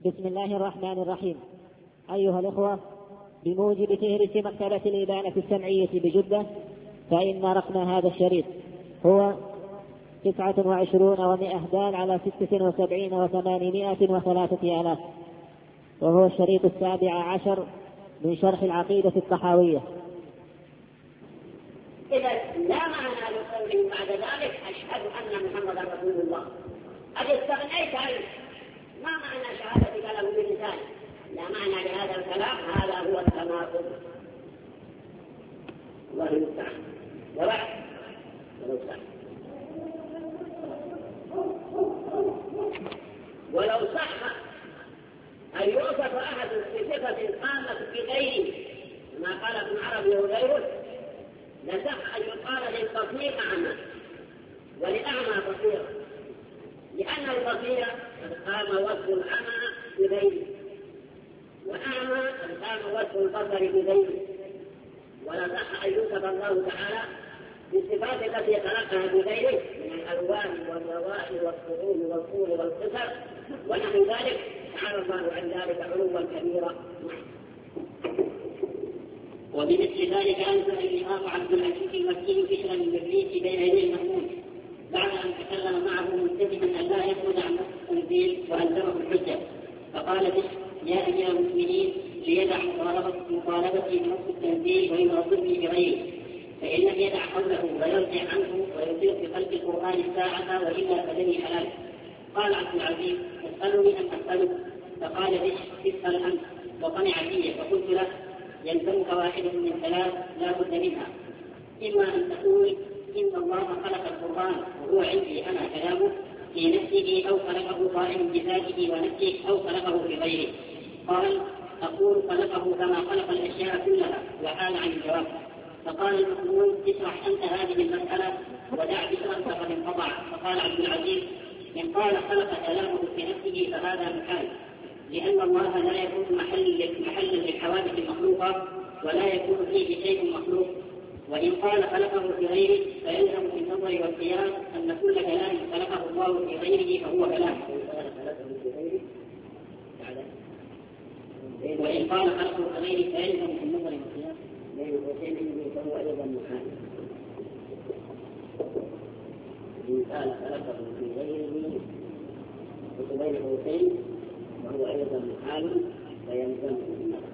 بسم الله الرحمن الرحيم. أيها الإخوة، بموجب فهرس مكتبة الإبانة السمعية بجدة، فإن رقم هذا الشريط هو 29 و100 على 76 و803 آلاف، وهو الشريط 17 من شرح العقيدة الطحاوية. إذا لا معنى لقوله بعد ذلك أشهد أن محمدا رسول الله. قد استغنيت عنه، ما معنى شهادة كلامه بلسان؟ لا معنى لهذا الكلام، هذا هو التناقض. الله المستعان. ولو صح أن يوصف أحد بصفة قامت بغيره ما قال ابن عربي وغيره، لصح أن يقال للبصير أعمى وللأعمى بصير، لأن البصير قد قام وصف الأعمى بغيره، والأعمى قد قام وصف البصر بغيره. ولا صح أن يوصف الله تعالى بالصفات التي خلقها بغيره من الألوان والروائح والطول والطول والقصر ونحو ذلك، تعالى الله عن ذلك علوا كبيرا. وبمثل ذلك أنزل الإمام عبد العزيز المكي بشرا الإبليس بين يدي المأمون بعد أن تكلم معه ملتزما أن لا يخرج عن نص التنزيل وألزمه الحجة، فقال به: يا أيها المسلمين، ليدع مطالبتي بنص التنزيل ويناظرني بغيره، فإن لم يدع قوله ويرجع عنه ويصير في خلق القرآن الساعة وإلا فدني حلال. قال عبد العزيز: تسألني أن أسألك؟ فقال به: اسأل أنت. وقنع فيه، فقلت له: يلزمك واحد من ثلاث لا بد منها، إما أن تقول إن الله خلق القرآن وهو عندي أنا كلامه في نفسه، أو خلقه قائم بذاته ونفسه، أو خلقه في غيره. قال: أقول خلقه كما خلق الأشياء كلها، وحال عن الجواب. فقال المأمون: اشرح أنت هذه المسألة ودع بشرا فقد انقطع. فقال عبد العزيز: إن قال خلق كلامه في نفسه فهذا محال، لأن الله لا يكون محلا للحوادث المخلوقة ولا يكون فيه شيء مخلوق. وإن قال خلقه في غيره فيلزم في النظر والقياس أن كل كلام خلقه الله في غيره فهو كلام. وإن قال خلقه في غيره فيلزم في النظر والقياس فهو أيضا محال. إن قال خلقه في غيره وبين قوسين وهو أيضا محال فيلزم في النظر.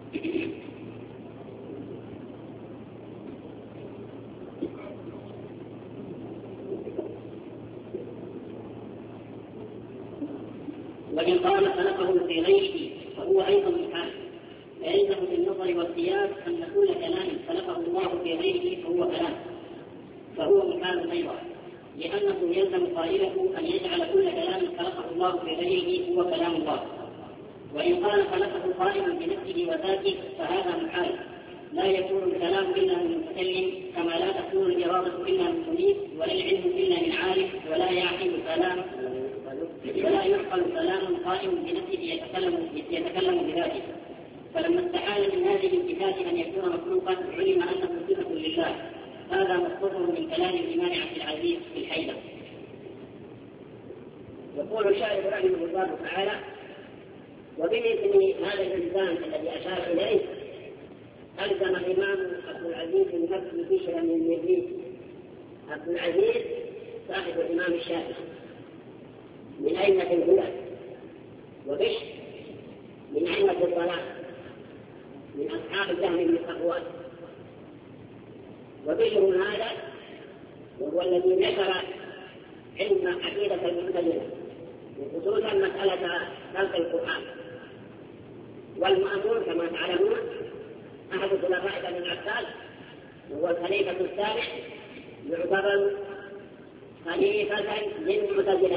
وإن قال خلقه في غيره فهو أيضا محال، فيلزم في النظر والقياس أن كل كلام خلقه الله في غيره فهو محال أيضا، لأنه يلزم قائله أن يجعل كل كلام خلقه الله في غيره هو كلام الله. وإن قال خلقه قائما بنفسه وذاته فهذا محال، لا يكون الكلام إلا من متكلم، كما لا تكون الإرادة إلا من منيب، ولا العلم إلا من عالم، ولا يعقل كلام قائم بنفسه يتكلم بذاته. فلما استحال من هذه الصفات أن يكون مخلوقا علم أنه صفة لله. هذا مختصر من كلام الإمام عبد العزيز في الحيدة. يقول الشاعر رحمه الله تعالى: وبمثل هذا الإلزام الذي أشار إليه ألزم الإمام عبد العزيز المكي بشرا من إبليس. عبد العزيز صاحب الإمام الشافعي من أئمة الهدى، وبشر من أئمة الضلال من أصحاب الجهل بن صفوان. وبشر هذا وهو الذي نشر علم عقيدة المعتزلة وخصوصا مسألة خلق القرآن. والمأمون كما تعلمون أحد خلفاء بني العباس وهو الخليفة السابع، يعتبر خليفة للمعتزلة.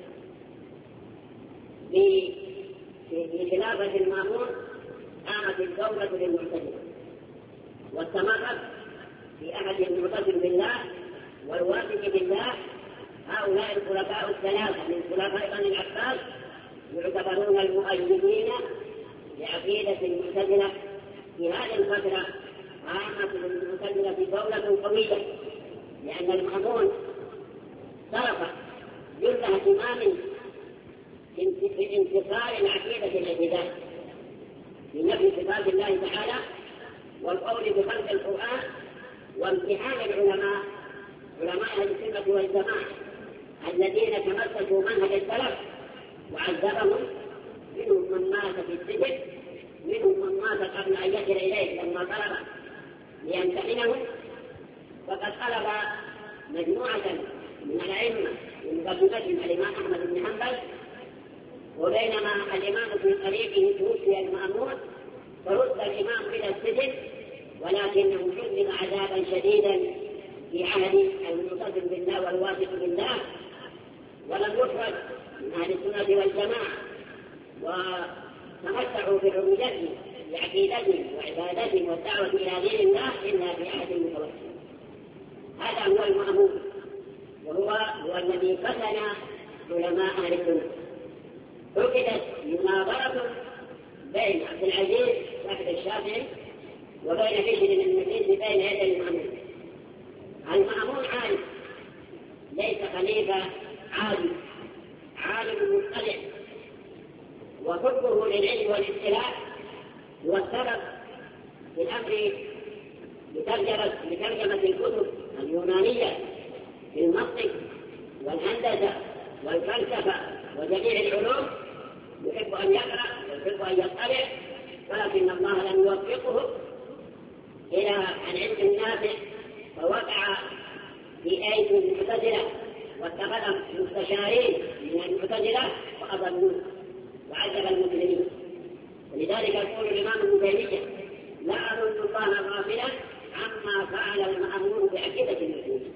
في خلافة المأمون قامت الدولة للمعتزلة، واستمرت في أحد المعتزل بالله والواثق بالله. هؤلاء الخلفاء الثلاثة من خلفاء بني العباس يعتبرون المؤيدين لعقيدة المعتزلة. في هذه الفترة قامت المعتزلة في دولة قوية، لأن المأمون صرف جل اهتمام في انتصار العقيدة الابتداء في نفي صفات الله تعالى والقول بخلق القرآن وامتحان العلماء علماء أهل السنة والجماعة الذين تمسكوا منهج السلف وعذبهم، منهم من مات في السجن، منهم من مات قبل أن يصل إليه لما طلب ليمتحنه. وقد طلب مجموعة من الأئمة من مقدمتهم الإمام أحمد بن حنبل، وبينما الإمام في طريقه توفي المأمون فرد الإمام إلى السجن، ولكنه عذب عذابا شديدا في عهد المعتصم بالله والواثق بالله، ولم يخرج من أهل السنة والجماعة، وتمتعوا بالعبودية بعقيدتهم وعبادتهم والدعوة إلى دين الله إلا في عهد المتوسل. هذا هو المأمون، وهو الذي فتن علماء أهل السنة. عقدت مناظرة بين عبد العزيز صاحب الشافعي وبين بشر المسيح بين يدي المأمون. المأمون عالم، ليس خليفة عالم، عالم مطلع، وحبه للعلم والاطلاع هو السبب في الأمر بترجمة الكتب اليونانية في المنطق والهندسة والفلسفة وجميع العلوم. يحب أن يقرأ ويحب أن يطلع، ولكن الله لم يوفقه إلى العلم النافع، فوقع في أيدي المعتزلة واتخذ مستشارين من المعتزلة وأضلوه وعذب المسلمين. ولذلك يقول الإمام ابن تيمية: لا أظن الله غافلا عما فعل المأمون بعقيدة المسلمين.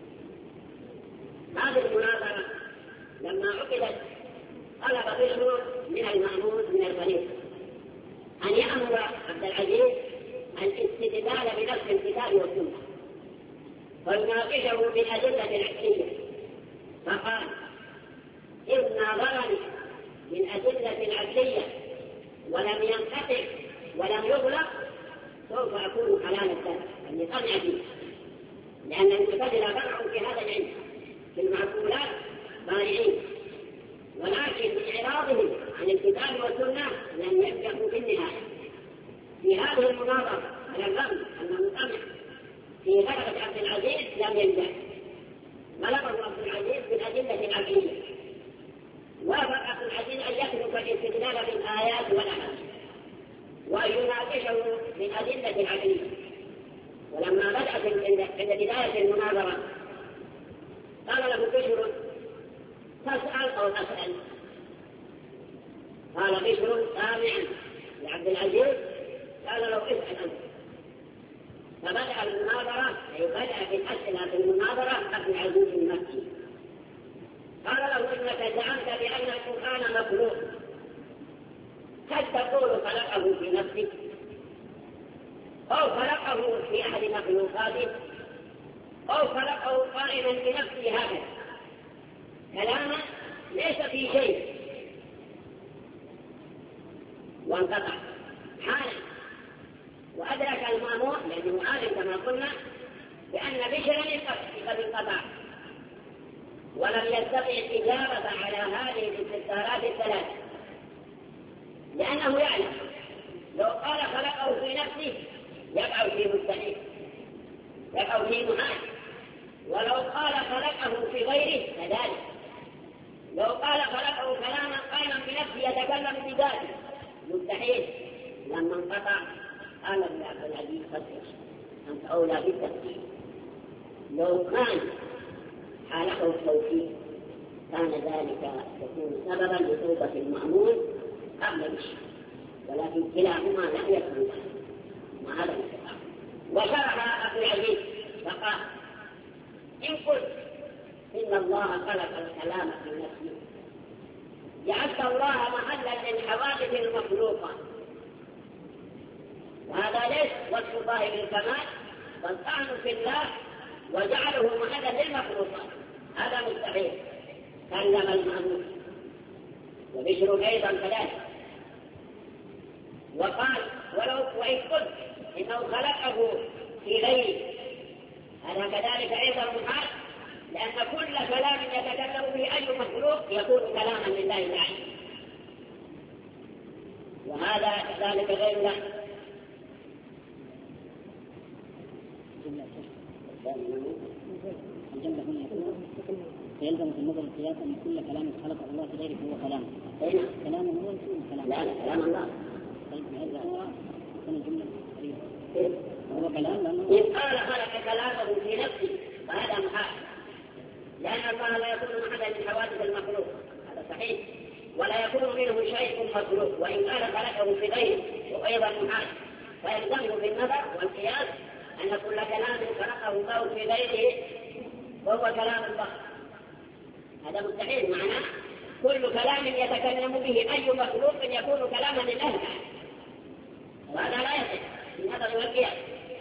هذه المناظرة لما عقدت طلب بشر من المأمون من الخليفة أن يأمر عبد العزيز الاستدلال بنص الكتاب والسنة فيناقشه بالأدلة العقلية، فقال: إن ناظرني بالأدلة العقلية ولم ينقطع ولم يغلق سوف أكون حلال الدم، أن يقنع فيه، لأن المعتزلة بنعوا في هذا العلم في المعقولات بارعين، ولكن بإعراضهم عن الكتاب والسنة لم ينجحوا في النهاية. في هذه المناظرة على الرغم أنه طمع في غلبة عبد العزيز لم ينجح، غلبه عبد العزيز بالأدلة العقلية. وافق عبد العزيز أن يترك الاستدلال بالآيات والأحاديث وأن يناقشه بالأدلة العقلية. ولما بدأت عند بداية المناظرة قال له بشر: تسأل أو تسأل؟ قال بشر سامعا لعبد العزيز، قال له: اسأل أنت. فبدأ المناظرة، أي بدأ بالأسئلة في المناظرة عبد العزيز المكي. قال له: إنك زعمت بأن القرآن مخلوق، هل تقول خلقه في نفسك أو خلقه في أحد مخلوقاته أو خلقه قائما بنفسه هكذا؟ كلاما ليس في شيء. وانقطع حالا، وأدرك المأمون لأنه عالم كما قلنا بأن بشرا قد انقطع، ولم يستطع الإجابة على هذه الاستفسارات الثلاث، لأنه يعلم لو قال خلقه في نفسه يقع في مستحيل، يقع في محال، ولو قال خلقه في غيره كذلك، لو قال خلقه كلاما قائما بنفسه يتكلم بذاته مستحيل. لما انقطع قال ابن عبد العزيز: أنت أولى بالتفكير. لو كان حالته التوفيق كان ذلك يكون سببا لتوبة المأمون قبل بشر، ولكن كلاهما لم يكن مع هذا الاستقامة. وشرح عبد العزيز فقال: إن قلت إن الله خلق الكلام في نفسه جعلت الله محلا للحوادث المخلوقة، وهذا ليس وصف الله بالكمال بل طعن في الله وجعله محلا للمخلوقات، هذا مستحيل. كلم المأمون وبشر أيضا كذلك، وقال: وإن قلت إنه خلقه في غيره هذا كذلك أيضا محال، لأن كل كلام يتكلم به أي مخلوق يكون كلاما لله تعالى، وهذا ذلك غير له. الجملة هنا يقول فيلزم في النظر القياس أن كل كلام خلقه الله في غيره هو كلامه. كلامه هو يكون كلامه. لا كلام الله. طيب هذا هو يكون الجملة هو كلام لأنه إن قال خلق كلامه في نفسه فهذا محال، لأن الله لا يكون أحدا من حوادث المخلوق، هذا صحيح، ولا يكون منه شيء مخلوق. وإن قال خلقه في غيره وأيضا محال، فيلزمه في النظر والقياس أن كل كلام خلقه الله في غيره وهو كلام الله. هذا مستحيل، معناه كل كلام يتكلم به أي مخلوق يكون كلاما لله، وهذا لا يصح في النظر والقياس.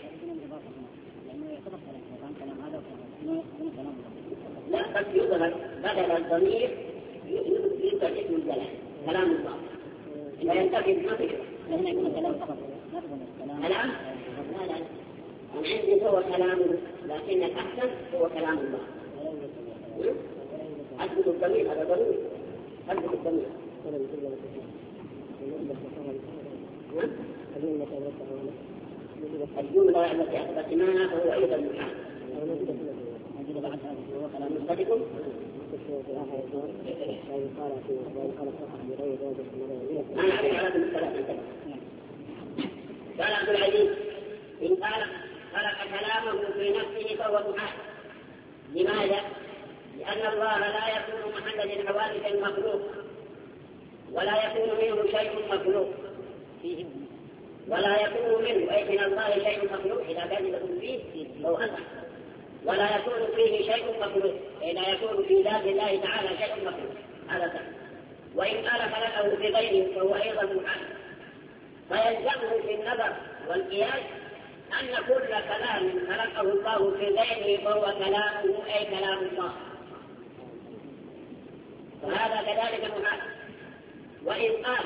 لا بس يظهر بدل الضمير يظهر اسم الجلال كلام الله لا ينتفي بنظره، لأنه يكون كلام فقط. كلام أنا عندي هو كلامه، لكن الأحسن هو كلام الله. أثبت الضمير، هذا ضروري، أثبت الضمير. الجملة التي أثبتناها هو أيضا محال. مصدقكم؟ أنا أعرف على الثلاثة. قال عبد العزيز إن قال خلق كلامه في نفسه فهو محال. لماذا؟ لأن الله لا يكون محلا للحوادث المخلوق، ولا يكون منه شيء مخلوق، ولا يكون منه أي من الله شيء مخلوق إذا كان يكون فيه أو أنت، ولا يكون فيه شيء مخلوق إذا يكون في ذات الله تعالى شيء مخلوق، هذا سهل. وإن قال خلقه في غيره فهو أيضا محال. فيلزمه في النظر والقياس أن كل كلام خلقه الله في غيره فهو كلامه أي كلام الله، وهذا كذلك محال. وإن قال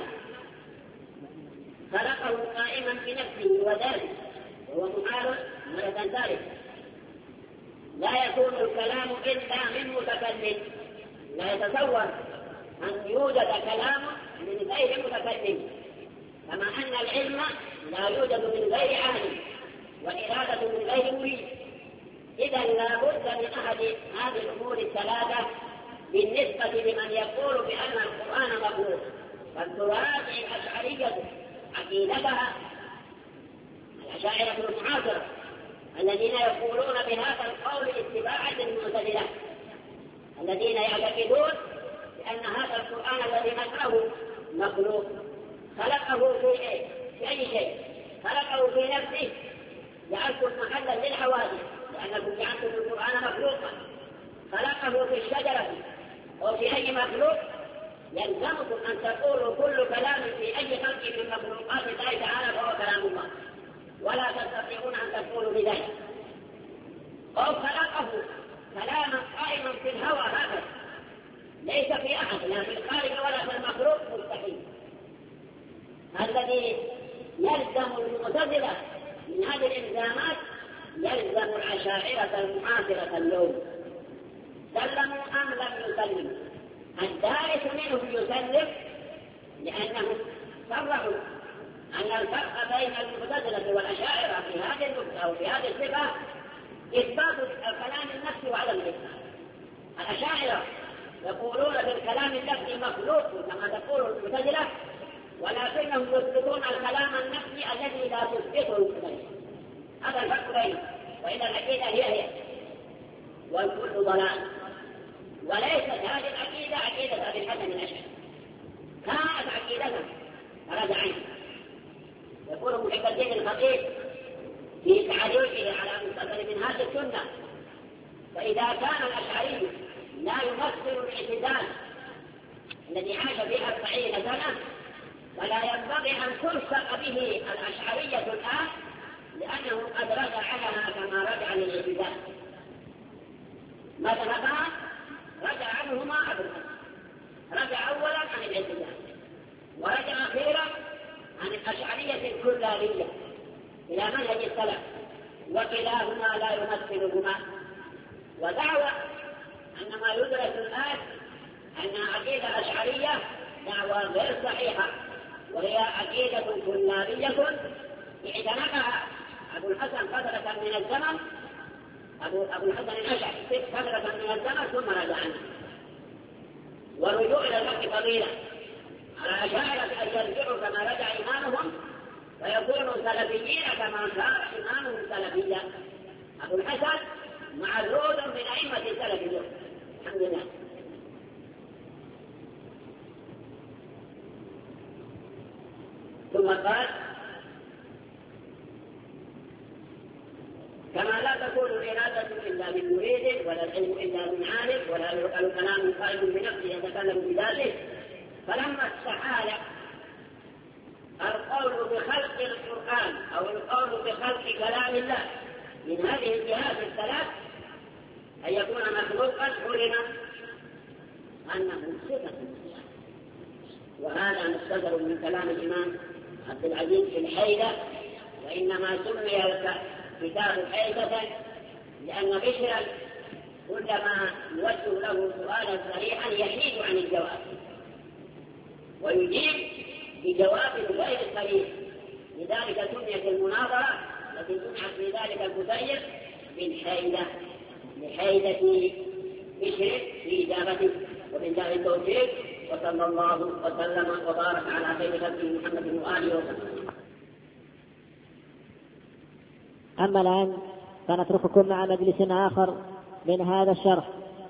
خلقه قائما بنفسه وذاته وهو محال مرة ثالثة، لا يكون الكلام إلا من متكلم، لا يتصور أن يوجد كلام من غير متكلم، كما أن العلم لا يوجد من غير عالم، والإرادة من غير مريد. إذا لا بد من أحد هذه الأمور الثلاثة بالنسبة لمن يقول بأن القرآن مخلوق. فالتراث الأشعرية عقيدتها الأشاعرة المعاصرة الذين يقولون بهذا القول اتباعا للمعتزلة، الذين يعتقدون بأن هذا القرآن الذي نقرأه مخلوق. خلقه في أي شيء؟ خلقه في نفسه، جعلتم محلا للحوادث لأنكم جعلتم القرآن مخلوقا. خلقه في الشجرة أو في أي مخلوق، يلزمكم أن تقولوا كل كلام في أي خلق من مخلوقات الله تعالى فهو كلام الله، ولا تستطيعون أن تقولوا بذلك. أو خلقه كلاما قائما في الهوى هذا ليس في أحد، لا في الخالق ولا في المخلوق، مستحيل. الذي يلزم المعتزلة من هذه الإلزامات يلزم الأشاعرة المعاصرة اليوم. سلموا أم لم يسلموا؟ الدارس منهم يسلم، لأنهم صرحوا أن الفرق بين المعتزلة والأشاعرة في هذه النقطة أو في هذه الصفة إثبات الكلام النفسي وعدم الإثبات. الأشاعرة يقولون بالكلام النفسي مخلوق كما تقول المعتزلة، ولكنهم يثبتون الكلام النفسي الذي لا تثبته المعتزلة. هذا الفرق بينهم، وإذا العقيدة هي والكل ضلال. وليست هذه العقيدة عقيدة أبي الحسن الأشعري، كانت عقيدة رجع عنه. يقول محب الدين الخطيب في تعليقه على مستقبل منهاج السنة: فإذا كان الأشعري لا يمثل الاعتدال الذي عاش فيه 40 سنة، فلا ينبغي أن تلصق به الأشعرية الآن، لأنه قد رجع عنها كما رجع للاعتدال. مثلا رجع عنهما أبدا، رجع أولا عن الاعتدال، ورجع أخيرا عن الأشعرية الكلابية إلى منهج السلف، وكلاهما لا يمثلهما. ودعوى أن ما يدرس الآن أن عقيدة أشعرية دعوى غير صحيحة، وهي عقيدة كلابية اعتنقها أبو الحسن فترة من الزمن، أبو الحسن الأشعري فترة من الزمن ثم رجع عنه، والرجوع إلى الوقت فضيلة على أشاعرة أن يرجعوا كما رجع إمامهم ويكونوا سلفيين كما كان إمامهم سلفيا. أبو الحسن معذور من أئمة السلف الحمد لله. ثم قال كما لا تكون الإرادة إلا من مريد ولا العلم إلا من عالم ولا يقال كلام قائم بنفسه يتكلم بذاته، فلما استحال القول بخلق القرآن أو القول بخلق كلام الله من هذه الجهات الثلاث أن يكون مخلوقا علم أنه صفة، وهذا مستدر من كلام الإمام عبد العزيز في الحيدة، وإنما سمي كتاب حيدة لأن بشرا كلما يوجه له سؤالا صريحا يحيد عن الجواب ويجيب بجواب غير صريح، لذلك سميت المناظرة التي سمعت في ذلك الكتيب بالحيدة لحيدة بشر في إجابته. وبالله التوفيق، وصلى الله وسلم وبارك على خير خلقه محمد وآله وسلم. أما الآن فنترككم مع مجلس آخر من هذا الشرح.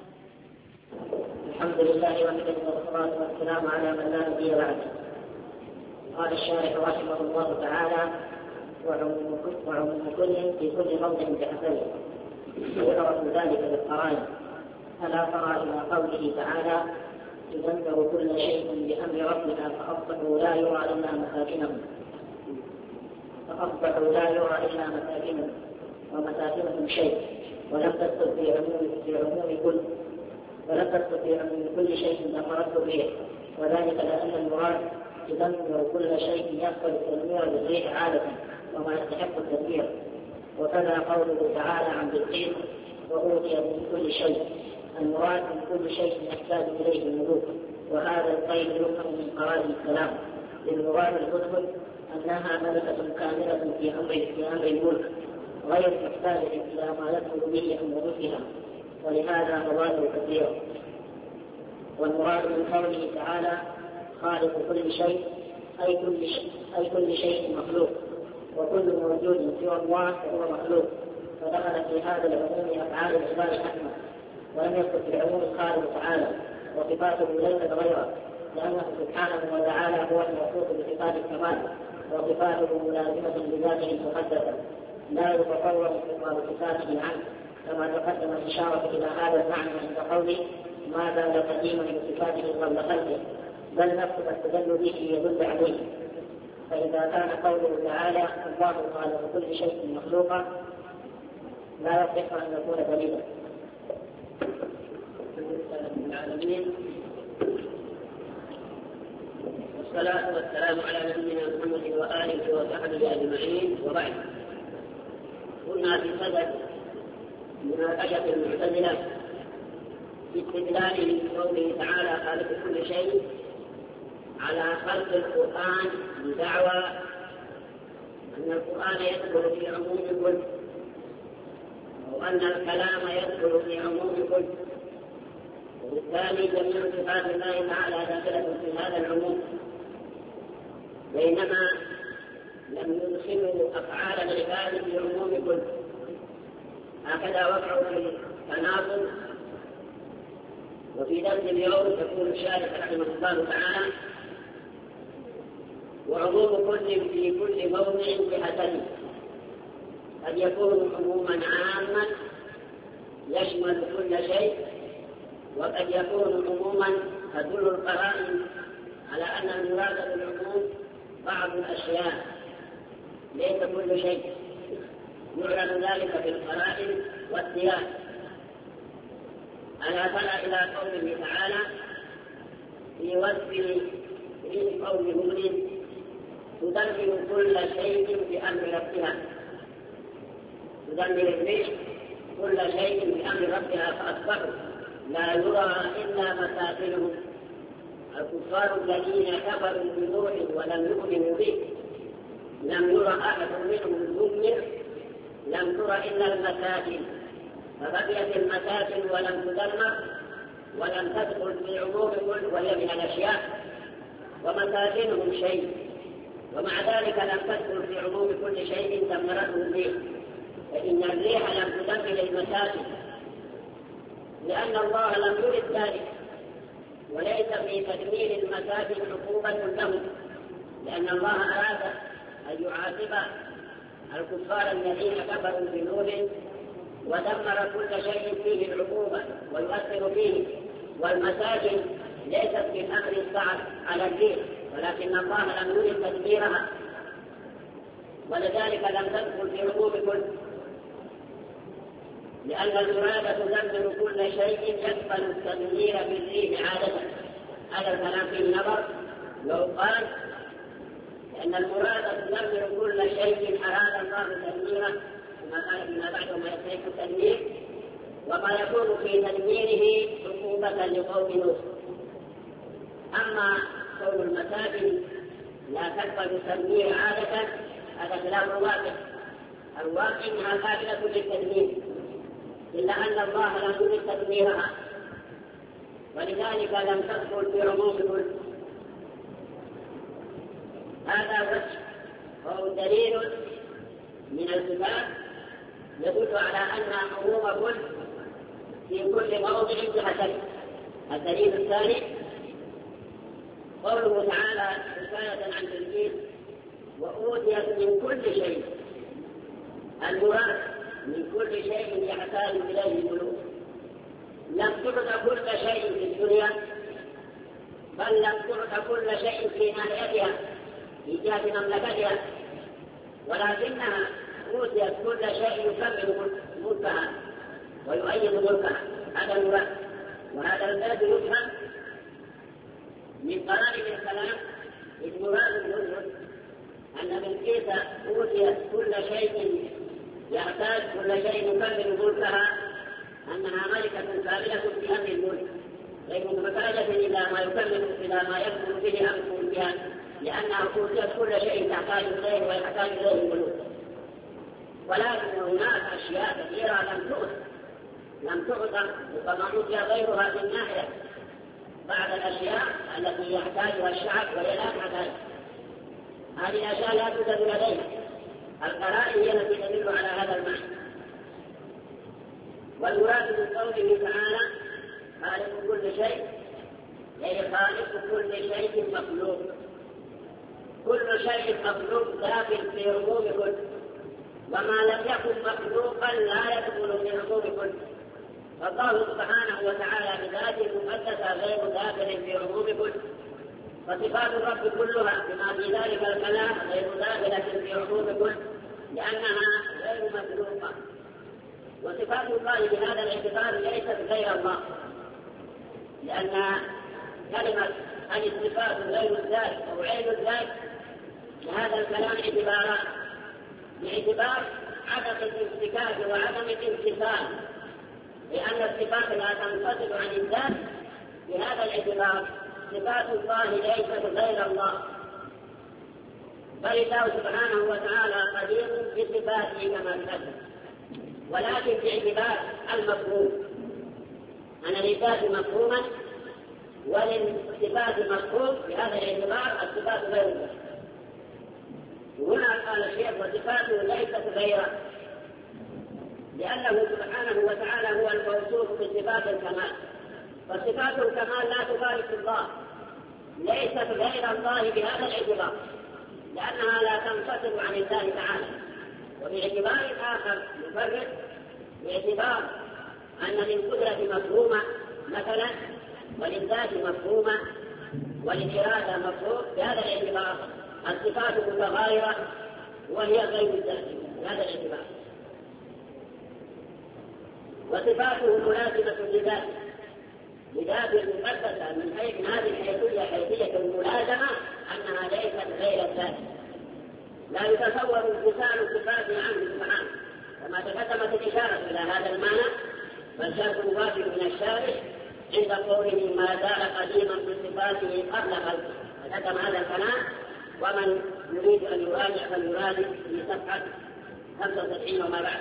الحمد لله والصلاة والسلام على من لا نبي بعده. قال الشارح رحمه الله تعالى: وعموم كل في كل موضع بحسبه، ويعرف ذلك بالقرائن. ألا ترى إلى قوله تعالى: تدمر كل شيء بأمر ربها فأصبحوا لا يرى إلا مساكنهم ومساكنهم شيء، ولم تكن في عموم كل شيء ذكرته الريح، وذلك لأن المراد تدمر كل شيء يقبل التدمير بالريح عادة وما يستحق التدمير. وكذا قوله تعالى عن بلقيس: وأوتي من كل شيء، المراد من كل شيء يحتاج إليه الملوك. وهذا القيد يفهم من قرائن الكلام. للمراد الحدث أنها ملكة كاملة في أمر الملك غير محتاجة إلى ما يدخل به أمر ملكها، ولهذا مظاهر كثيرة. والمراد من قوله تعالى: خالق كل شيء أي كل شيء مخلوق، وكل موجود سوى الله فهو مخلوق، فدخل في هذا العموم أفعال العباد أحمد، ولم يذكر في العموم الخالق تعالى وصفاته ليست غيره، لأنه سبحانه وتعالى هو الموصوف بصفات الكمال، وصفاته ملازمة لذاته المقدسة لا يتصور استقبال صفاته عنه، كما تقدم الإشارة إلى هذا المعنى عند قوله: ما زال قديما بصفاته قبل خلقه، بل نفس التدل به يدل عليه. فإذا كان قوله تعالى: الله خالق كل شيء مخلوقا، لا يصح أن يكون دليلا. العالمين، والصلاة والسلام على نبينا محمد وآله وصحبه أجمعين، وبعد. كنا في صدد مناقشة المعتزلة في استدلاله بقوله تعالى: خالق كل شيء، على خلق القرآن بدعوى أن القرآن يدخل في عموم كل، وأن الكلام يدخل في عموم كل، وبالتالي جميع صفات الله تعالى داخلة في هذا العموم، بينما لم يدخلوا أفعال العباد في عموم كل. هكذا وقعوا في تناقض. وفي درس اليوم يقول الشارح رحمه الله تعالى: وعموم كل في كل موضع بحسبه، قد يكون عموما عاما يشمل كل شيء، وقد يكون عموما تدل القرائن على أن المراد بالعموم بعض الأشياء ليس كل شيء، يعلن ذلك في القرائن والسياق. ألا ترى إلى قوله تعالى في وصف قوم هود: تدمر كل شيء بأمر ربها، تدمر الريح كل شيء بأمر ربها فأصبحوا لا يرى إلا مساكنهم. الكفار الذين كفروا بنوح ولم يؤمنوا به لم ير أحد منهم يؤمن، لم تر إلا المساجد، فبقيت المساجد ولم تدمر ولم تدخل في عموم كل، وهي من الأشياء، ومساجدهم شيء، ومع ذلك لم تدخل في عموم كل شيء دمرته الريح، فإن الريح لم تدمر المساجد لأن الله لم يرد ذلك، وليس في تدمير المساجد عقوبة له، لأن الله أراد أن يعاقب الكفار الذين كفروا بنوح ودمر كل شيء فيه العقوبة ويؤثر فيه، والمساجد ليست في الأمر الصعب على الريح، ولكن الله لم يرد تدميرها، ولذلك لم تدخل في عقوب كل، لأن المراد تدمر كل شيء يقبل التدمير بالريح عادة. هذا الكلام فيه نظر لو قال لأن المراد تدمر كل شيء أراد الله تدميره، كما قال فيما بعد ما يستحق التدمير، وما يكون في تدميره عقوبة لقوم نوح. أما كون المساجد لا تقبل التدمير عادة هذا كلام الواقع، الواقع أنها قابلة للتدمير، إلا أن الله لم يرد تدميرها، ولذلك لم تدخل في عموم كل. هذا وجه وهو دليل من الكتاب يدل على أن عموم كل في كل موضع بحسب. الدليل الثاني قوله تعالى حكاية عن تلك وأوتيت من كل شيء، المراد من كل شيء يحتاج إليه القلوب، لم تعط كل شيء في الدنيا، بل لم تعط كل شيء في ناحيتها في جهة مملكتها، ولكنها أوتيت كل شيء يكمل ملكها ويؤيد ملكها. هذا المراد، وهذا البلد يفهم من قرائن الكلام المراد الملك أن بلقيس أوتيت كل شيء يحتاج كل شيء يكمل ملكها، أنها ملكة كاملة في أمر الملك غير محتاجة إلى ما يكمل إلى ما يكمل به أمر ملكها، لأنها أوتيت كل شيء تحتاج إليه ويحتاج إليه الملوك. ولكن هناك أشياء كثيرة لم تعطى وكما أوتي غيرها من ناحية بعض الأشياء التي يحتاجها الشعب وهي لا تحتاج. هذه الأشياء لا توجد لديها، القرائن هي التي تدل على هذا المعنى. والمراد من قوله تعالى خالق كل شيء، يعني خالق كل شيء مخلوق، كل شيء مخلوق داخل في عموم كل، وما لم يكن مخلوقا لا يدخل في عموم كل. فالله سبحانه وتعالى بذاته المقدسة غير داخل في عموم كل، وصفات الرب كلها بما في ذلك الكلام غير داخلة في عموم كل، لأنها غير مخلوقة. وصفات الله بهذا الاعتبار ليست غير الله، لأن كلمة الصفات غير الذات أو عين الذات لهذا الكلام اعتبارات، باعتبار عدم الانفكاك وعدم الانفصال، لأن الصفات لا تنفصل عن الذات. بهذا الاعتبار صفات الله ليست غير الله، بل الله سبحانه وتعالى قدير بصفاته كما تقدم، ولكن باعتبار المفهوم أن للذات مفهوما وللصفات مفهوم. بهذا الاعتبار الصفات غير الله. هنا قال الشيخ وصفاته ليست غيره، لأنه سبحانه وتعالى هو الموصوف بصفات الكمال، فصفات الكمال لا تخالف الله، ليست غير الله بهذا الاعتبار، لأنها لا تنفصل عن الله تعالى. وباعتبار آخر يفرق باعتبار أن للقدرة مفهومة مثلا، وللذات مفهومة، وللإرادة مفهوم. بهذا الاعتبار الصفات متغايرة وهي غير الذات بهذا الاعتبار، وصفاته مناسبة لذاته المقدسة من حيث هذه الحيثية حيثية الملازمة أنها ليست غير الذات. لا يتصور انفصال صفاته عنه سبحانه، كما تقدمت الإشارة إلى هذا المعنى، فالشرط موافق من الشارع عند قوله ما زال قديما بصفاته قبل خلقه. ذكر هذا الكلام، ومن يريد أن يراجع فليراجع في صفحة 95 وما بعد.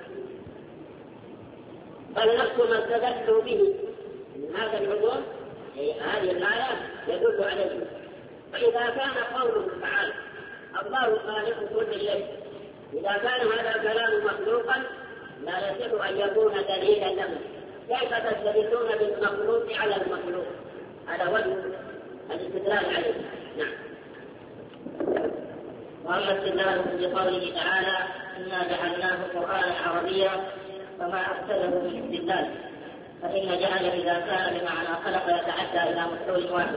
بل نفس ما استدلوا به من هذا العلوم هذه الآية يدل عليه. فإذا كان قوله تعالى الله خالق كل شيء، إذا كان هذا الكلام مخلوقا لا يصح أن يكون دليلا له. كيف تستدلون بالمخلوق على المخلوق؟ هذا وجه الاستدلال عليه. نعم. وأما استدلال بقوله تعالى إنا جعلناه قرآنا عربيا فما أرسله من استدلال، فإن جعل إذا كان بمعنى خلق يتعدى إلى مفعول واحد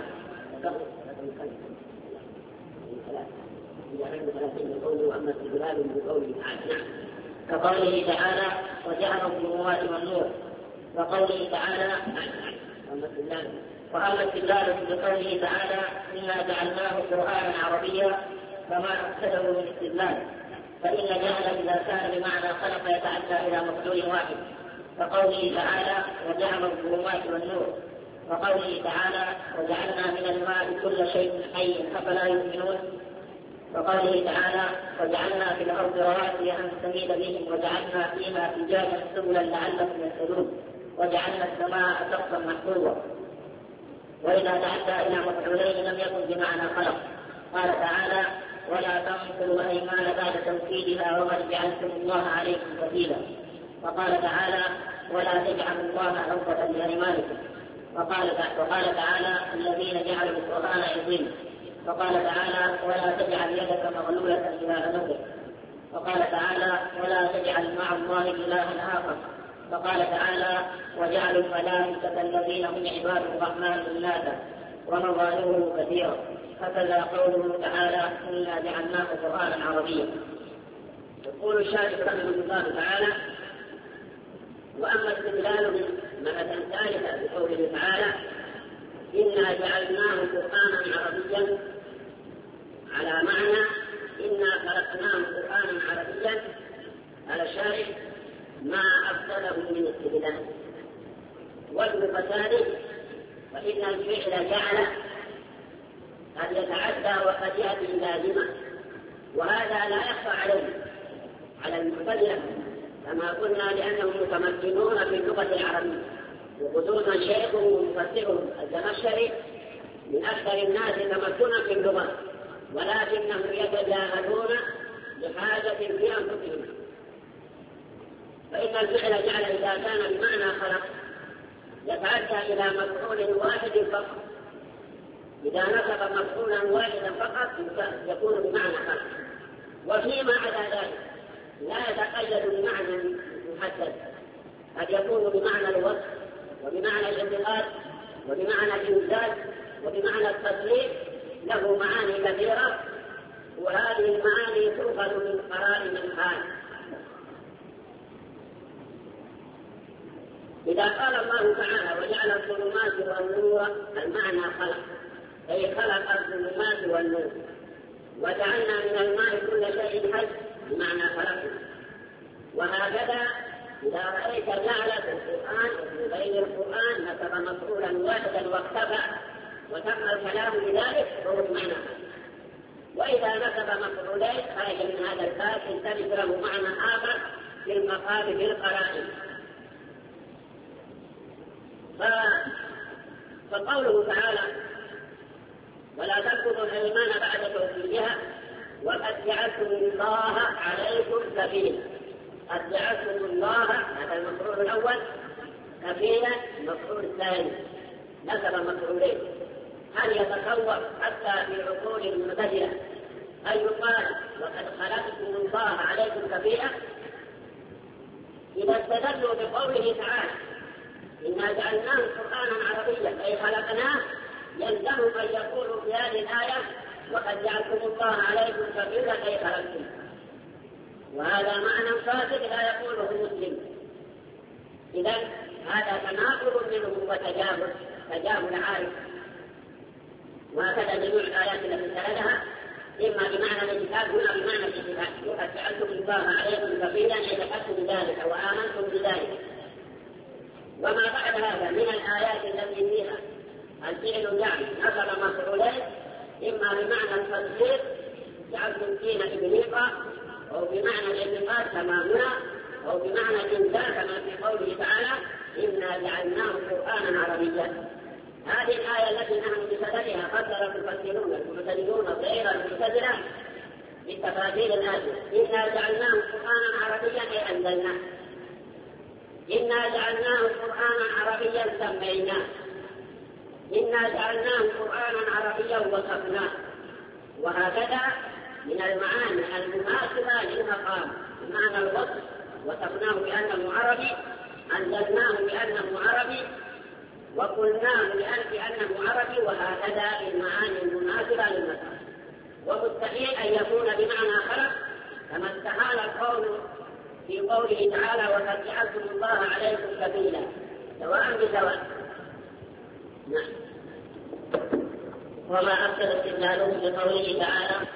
كقوله تعالى وجعل الظلمات والنور، وقوله تعالى وأما استدلال بقوله تعالى إنا جعلناه قرآنا عربيا فما أرسله من استدلال، فإن جعل إذا كان بمعنى خلق يتعدى إلى مفعول واحد كقوله تعالى وجعل الظلمات والنور، وقوله تعالى وجعلنا من الماء كل شيء حي أفلا يؤمنون، وقوله تعالى وجعلنا في الأرض رواسي أن تميد بهم وجعلنا فيها فجاجا سبلا لعلكم يهتدون، وجعلنا السماء سقفا محفوظا. وإذا تعدى إلى مفعولين لم يكن بمعنى خلق. قال تعالى ولا تنقضوا الأيمان بعد توكيدها وقد جعلتم الله عليكم كفيلا. وقال تعالى ولا تجعلوا الله عرضة لأيمانكم. وقال تعالى الذين جعلوا القرآن عظيما. وقال تعالى ولا تجعل يدك مغلولة إلى عنقك. وقال تعالى ولا تجعل مع الله إلها آخر. وقال تعالى وجعلوا الملائكة الذين هم عباد الرحمن إناثا ومظاهره كثيرة. هكذا قوله تعالى إنا جعلناه قرآنا عربيا. يقول الشارح رحمه الله تعالى وأما استدلال مرة ثالثة بقوله تعالى إنا جعلناه قرآنا عربيا على معنى إنا خلقناه قرآنا عربيا، على الشارح ما أفضله من استدلال. وجه فساده فإن الفعل جعل قد يتعدى وقد يأتي لازما، وهذا لا يخفى على المعتزلة كما قلنا لأنهم متمكنون في اللغة العربية، وخصوصا شيخهم ومفسرهم الزمخشري من أكثر الناس تمكنا في اللغة، ولكنهم يتجاهلون لحاجة في أنفسهم. فإن الفعل جعل إذا كان بمعنى خلق يتعدى إلى مفعول واحد فقط. إذا نسب مفعولا واحدا فقط يكون بمعنى خلق، وفيما عدا ذلك لا يتقيد بمعنى محدد، قد يكون بمعنى الوصف وبمعنى الانتقال وبمعنى الإمداد وبمعنى التصريف، له معاني كثيرة، وهذه المعاني تؤخذ من قرائن الحال. إذا قال الله تعالى وجعل الظلمات والنور المعنى خلق، أي خلق الظلمات والنور. وجعلنا من الماء كل شيء حي بمعنى خلقه. وهكذا إذا رأيت جعل في القرآن وفي غير القرآن نسب مفعولا واحدا واختفى وتم الكلام بذلك فهو بمعنى خلق. وإذا نسب مفعولين خرج من هذا الباب يلتبس له معنى آخر في المقام بالقرائن. فقوله تعالى ولا تنقضوا الأيمان بعد توكيدها وقد جعلتم الله عليكم كفيلا. قد جعلتم الله هذا المفعول الأول، كفيلا المفعول الثاني، نسب مفعولين. هل يتصور حتى في عقول المعتزلة أن يقال وقد خلقتم الله عليكم كفيلا؟ إذا استدلوا بقوله تعالى إنا جعلناه قرآنا عربيا أي خلقناه، يلزم أن يقولوا في هذه الآية وقد جعلتم الله عليكم كفيلا أي خلقتم. وهذا معنى فاسد لا يقوله مسلم. إذن هذا تناقض منه وتجاهل عارف. وهكذا جميع الآيات التي سردها إما بمعنى الكتاب هنا بمعنى الكتاب، وقد جعلتم الله عليكم كفيلا أي ذكرتم بذلك وآمنتم بذلك. وما بعد هذا من الآيات التي فيها الفعل جعل نصب مفعولين، إما بمعنى التصديق جعلتم الدين إبريقا، أو بمعنى الإنقاذ كما هنا، أو بمعنى الإنزال كما في قوله تعالى إنا جعلناه قرآنا عربيا. هذه الآية التي نحن بصددها قدر المفسرون المعتدلون غير المعتزلة بالتفاسير الآتية: إنا جعلناه قرآنا عربيا أي أنزلناه، إنا جعلناه قرآنا عربيا سميناه، إنا جعلناه قرآنا عربيا وصفناه. وهكذا من المعاني المناسبة للمقام، بمعنى الوصف وصفناه بأنه عربي، أنزلناه بأنه عربي، وقلناه بأنه عربي، وهكذا المعاني المناسبة للمقام. ومستحيل أن يكون بمعنى خلق، كما استحال القول في قوله تعالى وقد جعلتم الله عليكم كفيلا سواء بسواء. نعم. وما أكثر استدلاله بقوله تعالى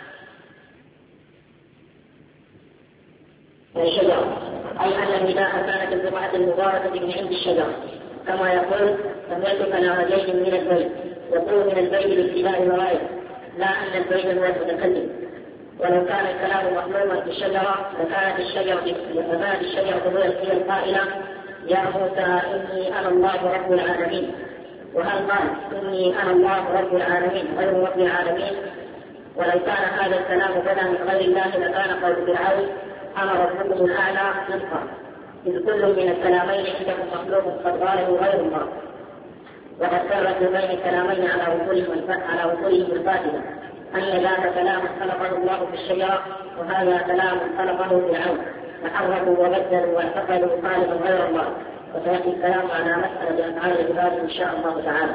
الشجرة، أي أن النداء كانت البقعة المباركة من عند الشجرة، كما يقول سمعتك نهجين من البيت، يقول من البيت لابتلاء الغاية، لا أن البيت هو المتكلم. ولو كان الكلام مطلوبا في الشجرة فكانت الشجرة هي القائلة يا موسى إني أنا الله رب العالمين. وهل قال إني أنا الله رب العالمين غير رب العالمين؟ ولو كان هذا الكلام بدا من غير الله لكان قول فرعون أنا ربكم الأعلى نطقا، إذ كل من الكلامين عندكم مخلوق قد قاله غير الله. وقد فرق بين الكلامين على وصولهم الفاتحة أن ذاك كلام خلقه الله في الشجرة، وهذا كلام خلقه فرعون، فحرفوا وبدلوا واعتقدوا خالقا غير الله. وسيأتي الكلام على مسألة أفعال العباد إن شاء الله تعالى.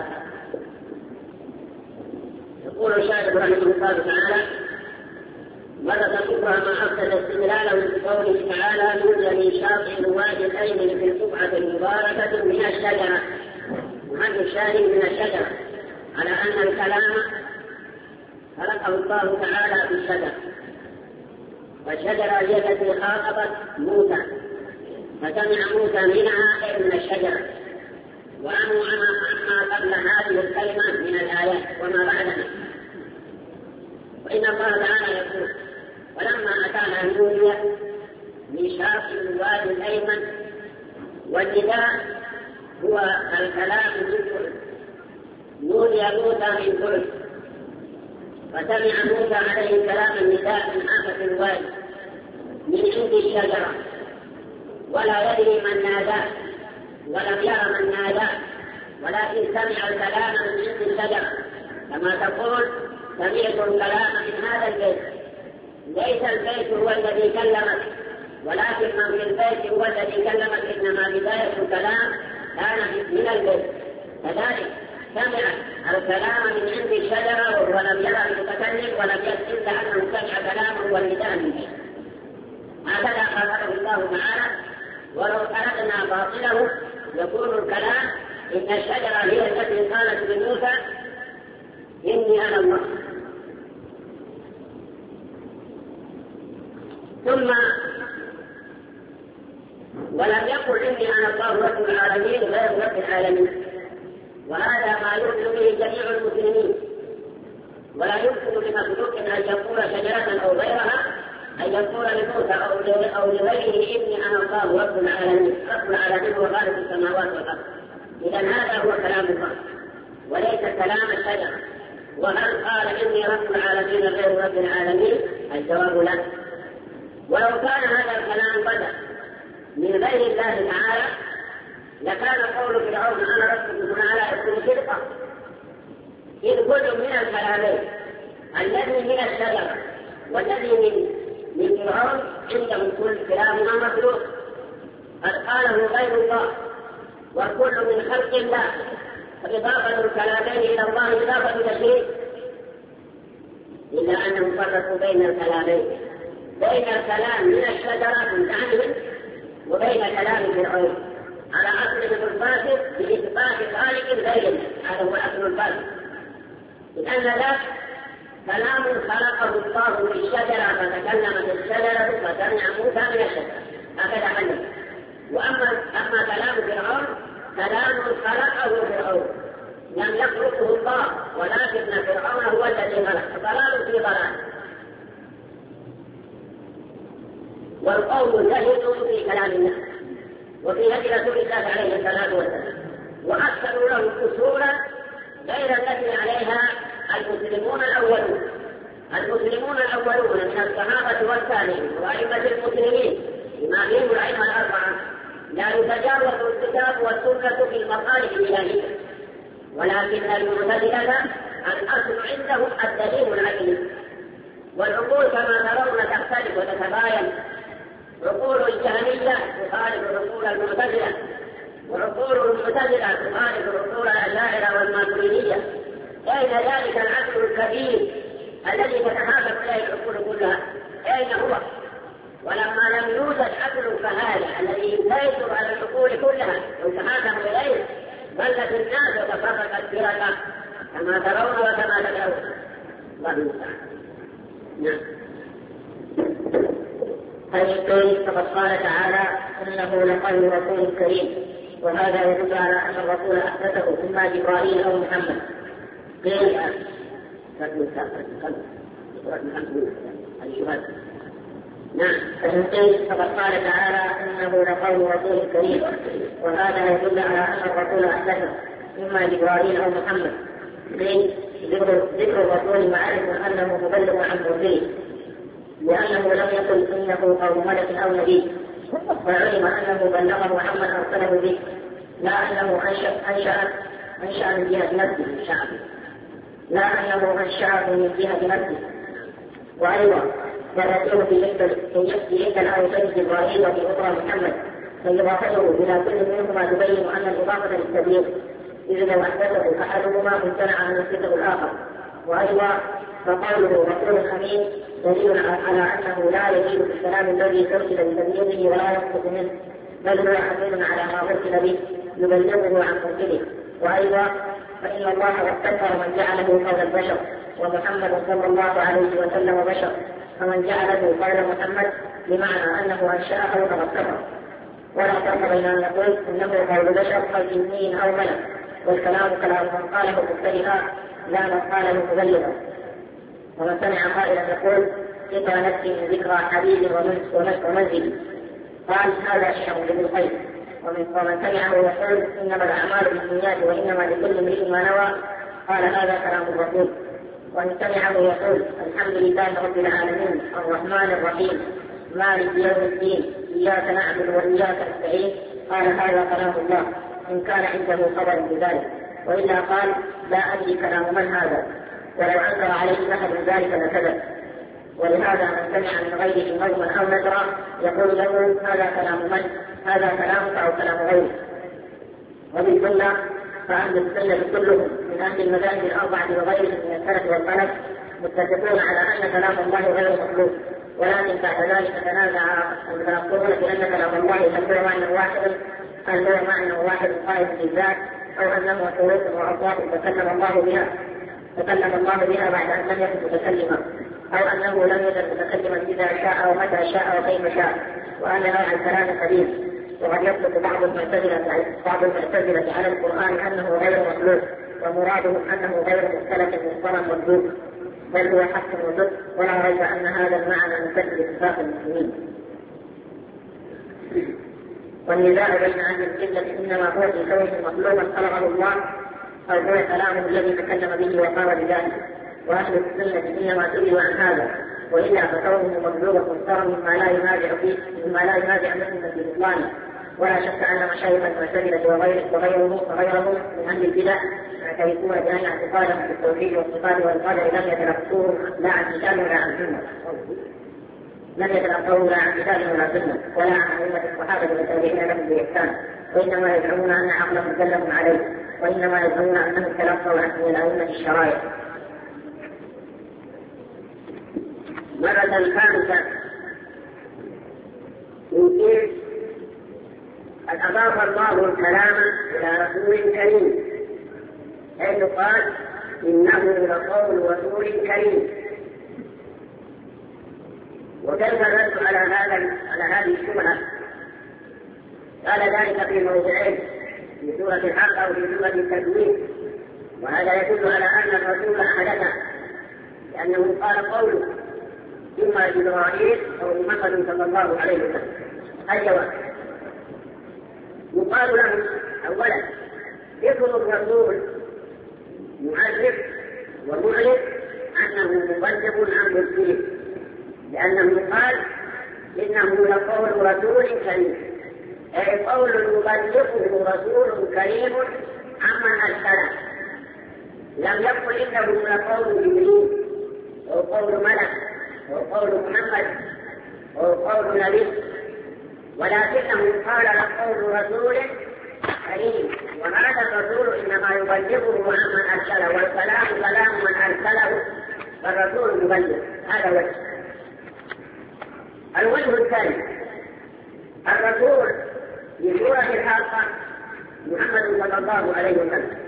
يقول الشاعر رحمه الله تعالى مرة أخرى ما أفسد استدلاله بقوله تعالى يوجد شاطئ الوادي الأيمن في القبعة المباركة من الشجرة، وهذا الشاهد من الشجرة على أن الكلام خلقه الله تعالى في الشجرة، والشجرة هي التي خاطبت موسى، فسمع موسى منها من الشجرة، وأنه عما قبل هذه الكلمة من الآيات وما بعدها. وإن الله تعالى يقول ولما أتانا نودي من شاطئ الوادي الأيمن، والنداء هو الكلام بالكل، نودي موسى من كل، فسمع موسى عليه السلام النداء من آفة الوادي من عند الشجرة، ولا يدري من ناداه ولم يرى من ناداه، ولكن سمع الكلام من عند الشجرة، كما تقول سمعت الكلام من هذا البيت. ليس البيت هو الذي كلمك، ولكن من في البيت هو الذي كلمك، إنما بداية الكلام كان من البيت. كذلك سمع الكلام من عند الشجرة ولم يرى المتكلم ولم يدري إلا أنه سمع كلامه والنداء من بيت. هكذا قاله الله تعالى ولو أردنا باطله يكون الكلام إن الشجرة هي التي قالت لموسى إني أنا الله. ثم ولم يقل إني أنا الله رب العالمين غير رب العالمين، وهذا ما يؤمن به جميع المسلمين، ولا يمكن لمخلوق أن يقول شجرة أو غيرها، أن يقول لموسى أو لغيره إني أنا الله رب العالمين. رب العالمين هو خالق السماوات والأرض. إذا هذا هو كلام الله وليس كلام الشجرة. وهل قال إني رب العالمين غير رب العالمين؟ الجواب لا. ولو كان هذا الكلام بدأ من غير الله تعالى لكان قول فرعون أنا ربكم الأعلى يكون صدقا، إذ كل من الكلامين الذي من الشجرة والذي من فرعون عندهم كل كلامنا مخلوق قد قاله غير الله، وكل من خلق الله، فإضافة الكلامين إلى الله إضافة تشريف، إلا أنهم فرقوا بين الكلامين، بين الكلام من الشجرة من عنه وبين كلام فرعون على أصله الفاسد بإثبات خالق غيره. هذا هو أصل الفاسد، لأن ذاك كلام خلقه الله في الشجرة فتكلمت الشجرة فسمع موسى من الشجرة، هكذا حدث. وأما كلام فرعون كلام خلقه فرعون، لم يخلقه الله، ولكن فرعون هو الذي خلق، ضلال في ضلال. والقول جهل في كلام الله وفي هدي رسول الله عليه الصلاة والسلام، وأكثروا له أصولا غير التي عليها المسلمون الأولون. المسلمون الأولون من الصحابة والتابعين وأئمة المسلمين بما فيهم الأئمة الأربعة لا يتجاوز الكتاب والسنة في المصالح الإلهية، ولكن المعتزلة الأصل عندهم الدليل العقلي، والعقول كما ترون تختلف وتتباين. عقول الجهمية تخالف عقول المعتزلة، وعقول المعتزلة تخالف عقول الأشاعرة والماتريدية. أين ذلك العقل الكبير الذي تتحاكم إليه العقول كلها؟ أين هو؟ ولما لم يوجد عقل كهذا الذي يسيطر على العقول كلها ويتحاكم إليه، ظلت الناس وتفرقت فرقا كما ترون وكما تدعون. الله المستعان. نعم. فقد قال تعالى إنه لقول رسول كريم، وهذا يدل على أن الرسول أحدثه إما جبرائيل أو محمد. قيل فقد قال تعالى إنه لقول رسول كريم، وهذا يدل على أن الرسول أحدثه إما جبرائيل أو محمد. قيل ذكر الرسول معرفة أنه مبلغ عن رسوله، لأنه لم يقل إنه قول ملك أو نبي، فعلم أنه بلغه عمن أرسله به، لا أنه أنشأ من جهة نفسه شعبه، لا أنه أنشأه من جهة نفسه. وأيضا فالرسول في إحدى الآيتين جبرائيل وفي أخرى محمد، فإضافته إلى كل منهما تبين أن الإضافة للتبليغ، إذ لو أحدثه أحدهما امتنع أن يثبته الآخر. وأيضا فقوله رسول أمين دليل على أنه لا يزيد في الكلام الذي أرسل بتبليغه ولا ينقص منه، بل هو أمين على ما أرسل به يبلغه عن مرسله. وأيضا فإن الله واستكبر من جعله قول البشر، ومحمد صلى الله عليه وسلم بشر، فمن جعله قول محمد بمعنى أنه أنشأه فقد كفر. ولا فرق بين أن نقول إنه قول بشر أو جني أو ملك، والكلام كلام من قاله مبتدئا لا من قاله مبلغا. ومن سمع قائلا يقول ذكر نفسي من ذكرى حبيب ومنزل قال هذا الشر بالخير. ومن سمعه يقول إنما الأعمال بالنيات وإنما لكل امرئ ما نوى قال هذا كلام الرسول. ومن سمعه يقول الحمد لله رب العالمين الرحمن الرحيم مالك يوم الدين إياك نعبد وإياك نستعين قال هذا كلام الله إن كان عنده خبر بذلك، وإلا قال لا أدري كلام من هذا، ولو أنكر عليه أحد ذلك لكذب. ولهذا من سمع من غيره نظما أو نذرا يقول له هذا كلام من، هذا كلامك أو كلام غيره. وبالجملة فأهل السنة كلهم من أهل المذاهب الأربعة وغيرهم من السلف والخلف متفقون على أن كلام الله غير مخلوق، ولكن بعد ذلك تنازع المتناقضون بأن كلام الله هل هو معنى واحد قائم بالذات، أو أنه حروف وأصوات تكلم الله بها بعد أن لم يكن متكلما، أو أنه لم يزل متكلما إذا شاء ومتى شاء وكيف شاء، وأن نوع الكلام قديم. وقد يطلق بعض المعتزلة على القرآن أنه غير مخلوق، ومرادهم أنه غير مختلف مصطلح مطلوب، بل هو حق وصدق، ولا ريب أن هذا المعنى مفسر اتفاق المسلمين. والنزاع بين أهل السنة إنما هو في كون مخلوقا خلقه الله، أو هو كلامه الذي تكلم به وقال بذلك. وأهل السنة إنما سئلوا عن هذا، وإلا فكونه مخلوقا مفترى مما لا ينازع مسلم في بطلانه. ولا شك أن مشايخ المعتزلة وغيرهم من أهل البدع يعترفون بأن اعتقادهم بالتوحيد والصفات والقدر لم يتلقوه لا عن كتاب ولا عن سنة، ولا عن أئمة الصحابة والتابعين لهم بإحسان، وإنما يزعمون أن عقلهم دلهم عليه، وإنما يزعمون أنهم تلقوا عنه من أئمة الشرائع. مرة الخامسة يمكن قد أضاف الله الكلام إلى رسول كريم، حيث قال إنه لقول رسول كريم. وكيف الرد على هذه الشبهة؟ قال ذلك في موضعين. في سورة الحق أو في سورة التكوين، وهذا يدل على أن الرسول أحدثه، لأنه قال قوله إما جبرائيل أو محمد صلى الله عليه وسلم. الجواب: يقال له أولا ذكر الرسول معرف ومعرف أنه مبلغ عن مرسله، لأنه قال إنه لقول رسول كريم، أي قول يبلغه رسول كريم عمن أرسله. لم يقل إنه لقول جبريل أو قول ملك أو قول محمد أو قول نبي، ولكنه قال لقول رسول كريم، وهذا الرسول إنما يبلغه عمن أرسله، والكلام كلام من أرسله، فالرسول يبلغ. هذا وجه. الوجه الثاني: الرسول في سورة الحاقة محمد صلى الله عليه وسلم،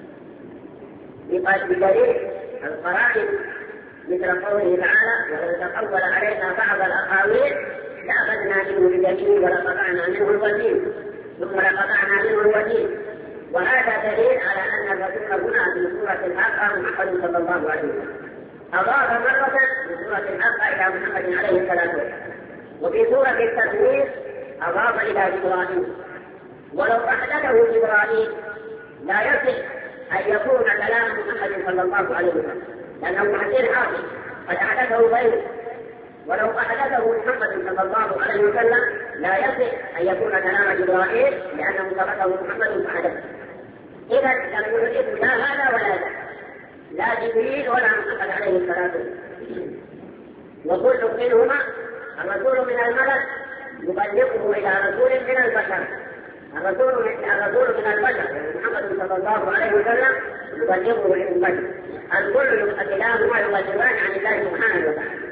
بدليل القرائن مثل قوله تعالى: ولو تقول علينا بعض الأقاويل لأخذنا منه باليمين ولقطعنا منه الوتين ثم لقطعنا منه الوتين. وهذا دليل على أن الرسول هنا في سورة الحاقة محمد صلى الله عليه وسلم، أضاف مرة في سورة الحاقة إلى محمد عليه الصلاة والسلام، وفي سورة التكوين أضاف إلى جبرائيل. ولو أحدثه جبرائيل لا يصح أن يكون كلام محمد صلى الله عليه وسلم، لأنه حديث حاصل قد أحدثه غيره. ولو أحدثه محمد صلى الله عليه وسلم لا يصح أن يكون كلام جبرائيل، لأنه سبقه محمد فحدثه. إذا لم يحدث لا هذا ولا ذاك، لا جبريل ولا محمد عليه الصلاة والسلام، وكل منهما الرسول من الملك يبلغه إلى رسول من البشر. الرسول من البشر محمد صلى الله عليه وسلم يبلغه إلى البشر. الكل كلاهما يبلغان عن الله سبحانه وتعالى.